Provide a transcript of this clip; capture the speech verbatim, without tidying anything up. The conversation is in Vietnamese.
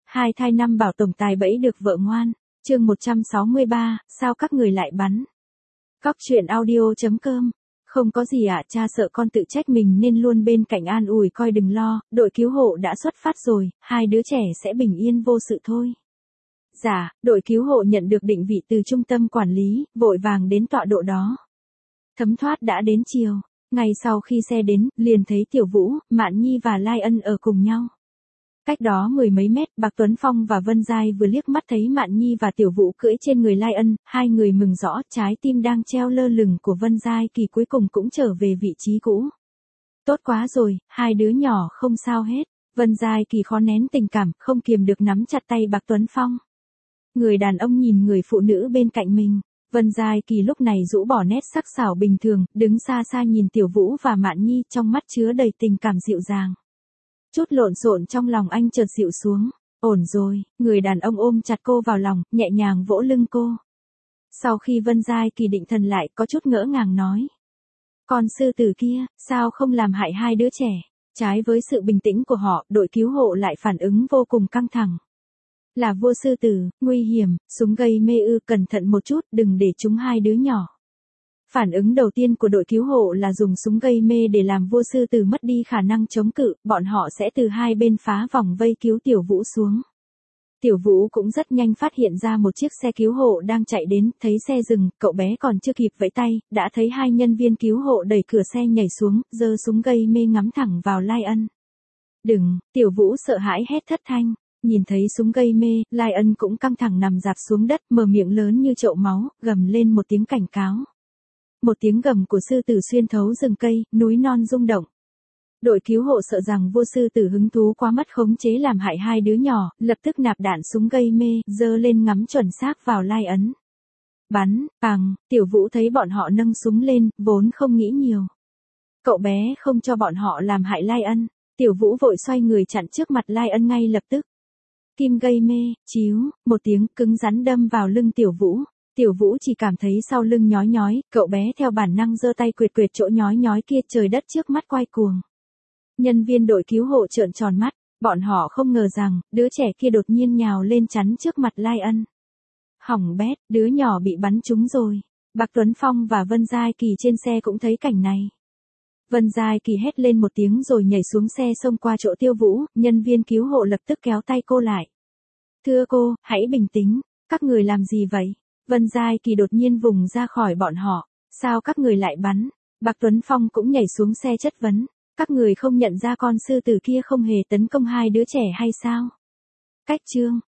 Hai thai năm bảo tổng tài bẫy được vợ ngoan. Chương một trăm sáu mươi ba, sao các người lại bắn? Góc truyện audio chấm com. Không có gì ạ, cha sợ con tự trách mình nên luôn bên cạnh an ủi coi đừng lo, đội cứu hộ đã xuất phát rồi, hai đứa trẻ sẽ bình yên vô sự thôi. Dạ, đội cứu hộ nhận được định vị từ trung tâm quản lý, vội vàng đến tọa độ đó. Thấm thoát đã đến chiều, ngày sau khi xe đến, liền thấy Tiểu Vũ, Mạn Nhi và Lai Ân ở cùng nhau. Cách đó mười mấy mét, Bạc Tuấn Phong và Vân Giai vừa liếc mắt thấy Mạn Nhi và Tiểu Vũ cưỡi trên người Lai Ân, hai người mừng rõ, trái tim đang treo lơ lửng của Vân Giai Kỳ cuối cùng cũng trở về vị trí cũ. Tốt quá rồi, hai đứa nhỏ không sao hết. Vân Giai Kỳ khó nén tình cảm, không kiềm được nắm chặt tay Bạc Tuấn Phong. Người đàn ông nhìn người phụ nữ bên cạnh mình. Vân Giai Kỳ lúc này rũ bỏ nét sắc sảo bình thường, đứng xa xa nhìn Tiểu Vũ và Mạn Nhi, trong mắt chứa đầy tình cảm dịu dàng. Chút lộn xộn trong lòng anh chợt dịu xuống. Ổn rồi, người đàn ông ôm chặt cô vào lòng, nhẹ nhàng vỗ lưng cô. Sau khi Vân Giai Kỳ định thần lại, có chút ngỡ ngàng nói. Con sư tử kia, sao không làm hại hai đứa trẻ? Trái với sự bình tĩnh của họ, đội cứu hộ lại phản ứng vô cùng căng thẳng. Là vua sư tử, nguy hiểm, súng gây mê ư, cẩn thận một chút, đừng để trúng hai đứa nhỏ. Phản ứng đầu tiên của đội cứu hộ là dùng súng gây mê để làm vua sư tử mất đi khả năng chống cự, bọn họ sẽ từ hai bên phá vòng vây cứu Tiểu Vũ xuống. Tiểu Vũ cũng rất nhanh phát hiện ra một chiếc xe cứu hộ đang chạy đến, thấy xe dừng, cậu bé còn chưa kịp vẫy tay, đã thấy hai nhân viên cứu hộ đẩy cửa xe nhảy xuống, giơ súng gây mê ngắm thẳng vào Lai Ân. Đừng, Tiểu Vũ sợ hãi hét thất thanh. Nhìn thấy súng gây mê, Lai Ân cũng căng thẳng nằm dạp xuống đất, mở miệng lớn như chậu máu, gầm lên một tiếng cảnh cáo. Một tiếng gầm của sư tử xuyên thấu rừng cây, núi non rung động. Đội cứu hộ sợ rằng vua sư tử hứng thú quá mất khống chế làm hại hai đứa nhỏ, lập tức nạp đạn súng gây mê, giơ lên ngắm chuẩn xác vào Lai Ân. Bắn, bàng, Tiểu Vũ thấy bọn họ nâng súng lên, vốn không nghĩ nhiều. Cậu bé không cho bọn họ làm hại Lai Ân, Tiểu Vũ vội xoay người chặn trước mặt Lai Ân ngay lập tức. Kim gây mê, chíu, một tiếng cứng rắn đâm vào lưng Tiểu Vũ. Tiểu Vũ chỉ cảm thấy sau lưng nhói nhói, cậu bé theo bản năng giơ tay quệt quệt chỗ nhói nhói kia, trời đất trước mắt quay cuồng. Nhân viên đội cứu hộ trợn tròn mắt, bọn họ không ngờ rằng, đứa trẻ kia đột nhiên nhào lên chắn trước mặt Lai Ân. Hỏng bét, đứa nhỏ bị bắn trúng rồi. Bạc Tuấn Phong và Vân Giai Kỳ trên xe cũng thấy cảnh này. Vân Giai Kỳ hét lên một tiếng rồi nhảy xuống xe xông qua chỗ Tiêu Vũ, nhân viên cứu hộ lập tức kéo tay cô lại. Thưa cô, hãy bình tĩnh, các người làm gì vậy? Vân Giai Kỳ đột nhiên vùng ra khỏi bọn họ, sao các người lại bắn? Bạc Tuấn Phong cũng nhảy xuống xe chất vấn, các người không nhận ra con sư tử kia không hề tấn công hai đứa trẻ hay sao? Cách chương,